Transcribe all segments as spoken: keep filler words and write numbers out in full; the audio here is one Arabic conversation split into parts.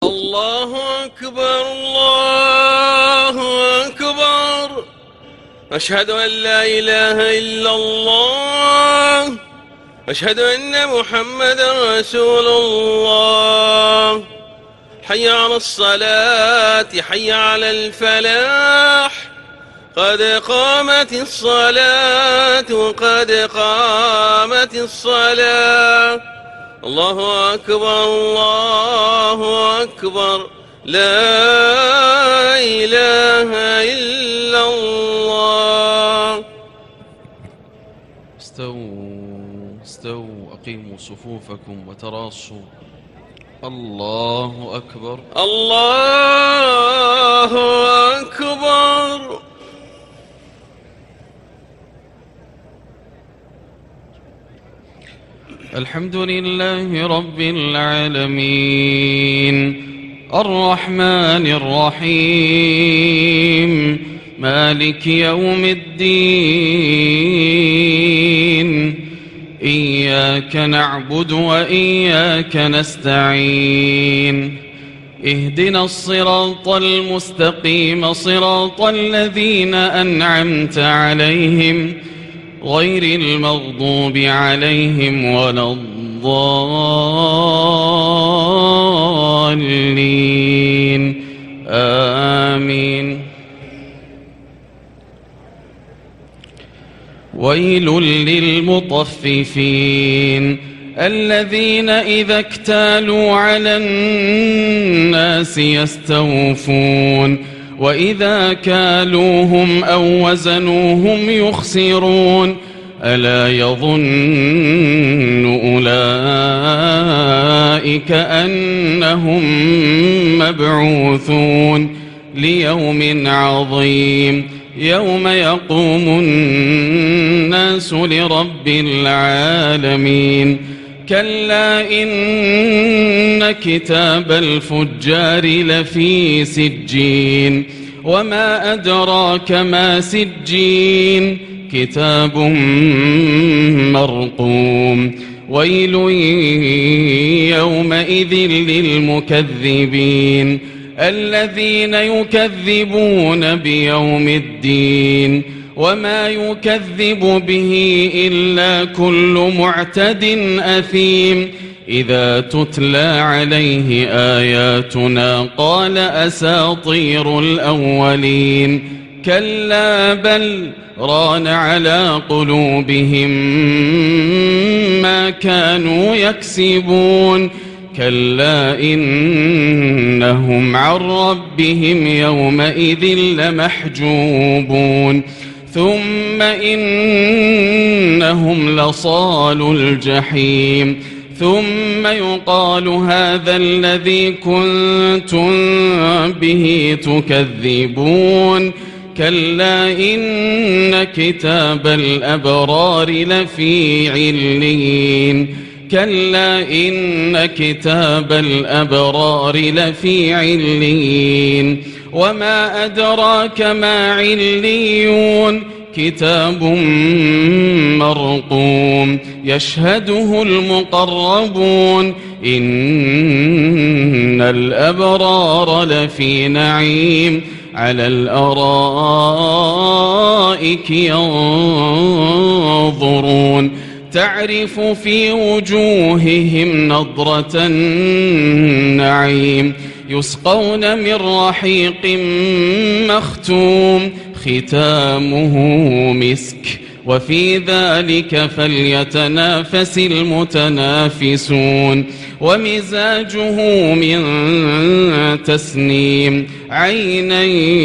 الله أكبر الله أكبر. أشهد أن لا إله إلا الله. أشهد أن محمدا رسول الله. حي على الصلاة حي على الفلاح. قد قامت الصلاة قد قامت الصلاة. الله أكبر الله أكبر. لا إله إلا الله. استووا استووا أقيموا صفوفكم وتراصوا. الله أكبر الله أكبر. الحمد لله رب العالمين الرحمن الرحيم مالك يوم الدين. إياك نعبد وإياك نستعين. اهدنا الصراط المستقيم صراط الذين أنعمت عليهم غير المغضوب عليهم ولا الضالين. آمين. ويل للمطففين الذين إذا اكتالوا على الناس يستوفون وإذا كالوهم أو وزنوهم يخسرون. ألا يظن أولئك أنهم مبعوثون ليوم عظيم يوم يقوم الناس لرب العالمين. كلا إن كتاب الفجار لفي سجين. وما أدراك ما سجين. كتاب مرقوم. ويل يومئذ للمكذبين الذين يكذبون بيوم الدين. وما يكذب به إلا كل معتد أثيم. إذا تتلى عليه آياتنا قال أساطير الأولين. كلا بل ران على قلوبهم ما كانوا يكسبون. كلا إنهم عن ربهم يومئذ لمحجوبون. ثم إنهم لصالو الجحيم. ثم يقال هذا الذي كنتم به تكذبون. كلا إن كتاب الأبرار لفي عليين. كلا إن كتاب الأبرار لفي عليين. وما أدراك ما عليون. كتاب مرقوم يشهده المقربون. إن الأبرار لفي نعيم على الأرائك ينظرون. تعرف في وجوههم نضرة النعيم. يسقون من رحيق مختوم ختامه مسك. وفي ذلك فليتنافس المتنافسون. ومزاجه من تسنيم. عينا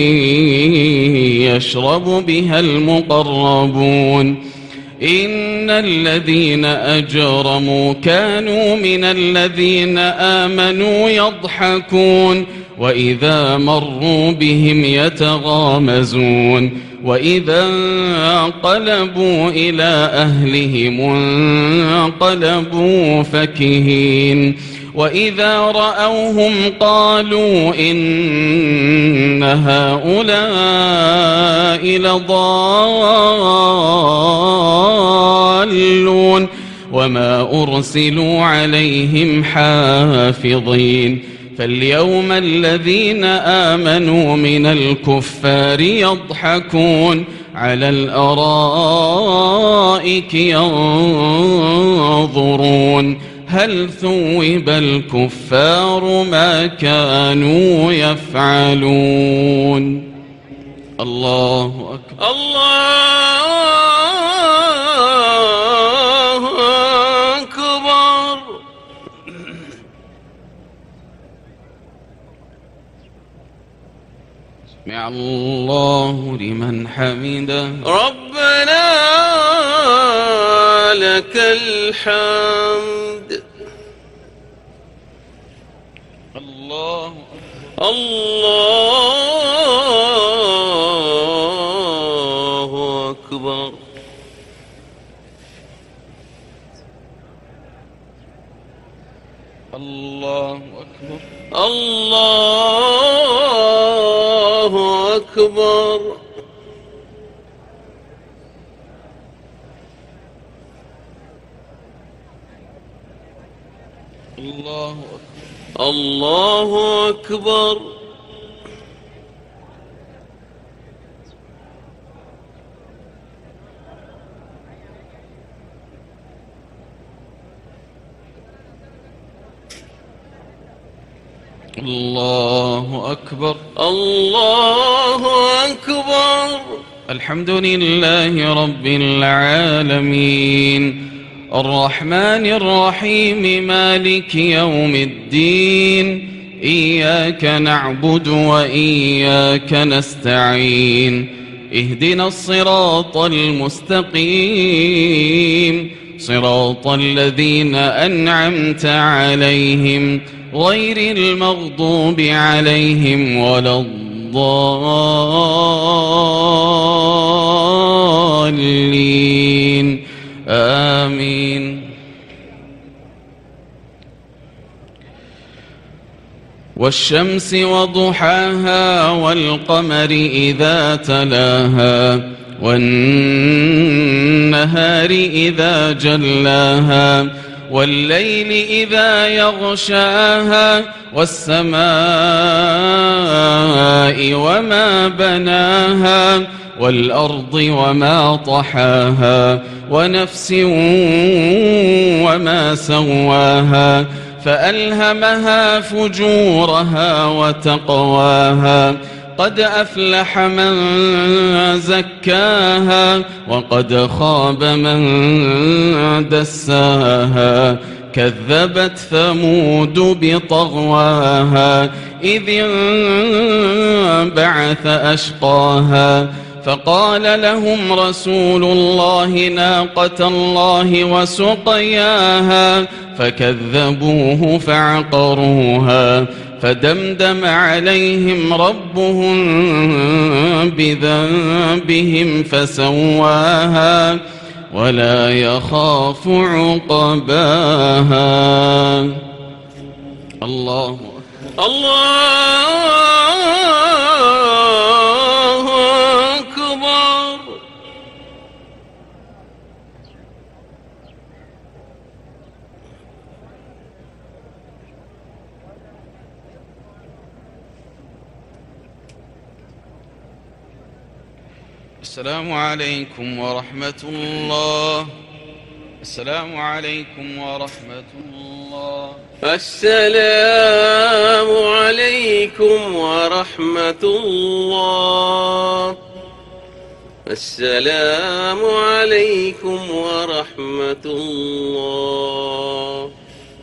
يشرب بها المقربون. إن الذين أجرموا كانوا من الذين آمنوا يضحكون. وإذا مروا بهم يتغامزون. وإذا انقلبوا إلى أهلهم انقلبوا فكهين. وإذا رأوهم قالوا إن هؤلاء لضالون. وما أرسلوا عليهم حافظين. فاليوم الذين آمنوا من الكفار يضحكون على الأرائك ينظرون هل ثوب الكفار ما كانوا يفعلون. الله أكبر. الله أكبر. سمع الله لمن حمده. ربنا لك الحمد. الله الله أكبر. الله أكبر. الله أكبر. الله أكبر. الله أكبر. الله أكبر. الله أكبر. الحمد لله رب العالمين الرحمن الرحيم مالك يوم الدين إياك نعبد وإياك نستعين اهدنا الصراط المستقيم صراط الذين أنعمت عليهم غير المغضوب عليهم ولا الضالين آمين. والشمس وضحاها والقمر إذا تلاها والنهار إذا جلاها والليل إذا يغشاها والسماء وما بناها والأرض وما طحاها ونفس وما سواها فألهمها فجورها وتقواها قد أفلح من زكاها وقد خاب من دساها كذبت ثمود بطغواها إذ انبعث أشقاها فقال لهم رسول الله ناقة الله وسقياها فكذبوه فعقروها فدمدم عليهم ربهم بذنبهم فسواها ولا يخاف عقباها. الله الله أكبر. السلام عليكم ورحمة الله. السلام عليكم ورحمة الله. السلام عليكم ورحمة الله. السلام عليكم ورحمة الله.